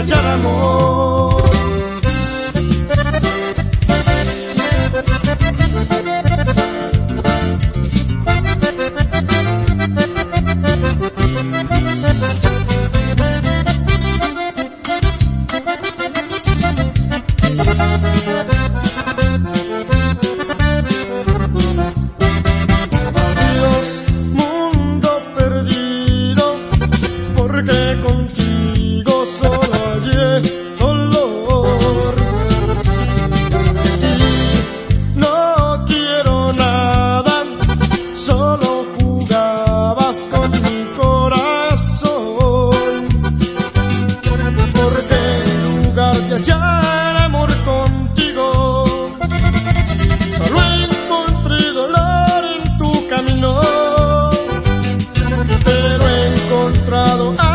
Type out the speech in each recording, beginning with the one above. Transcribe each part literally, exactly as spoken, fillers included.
hallar amor. Contigo solo hallé dolor y no quiero nada, solo jugabas con mi corazón, porque en lugar de hallar amor contigo, solo encontré dolor en tu camino, pero he encontrado a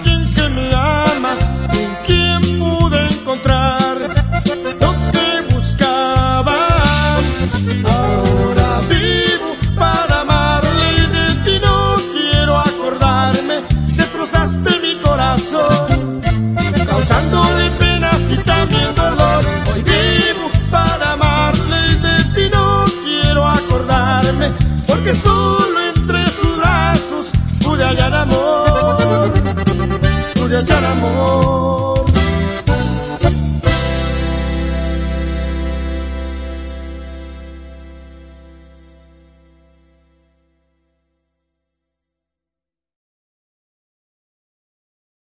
causándole penas y también dolor. Hoy vivo para amarle y de ti no quiero acordarme, porque solo entre sus brazos pude hallar amor, pude hallar amor.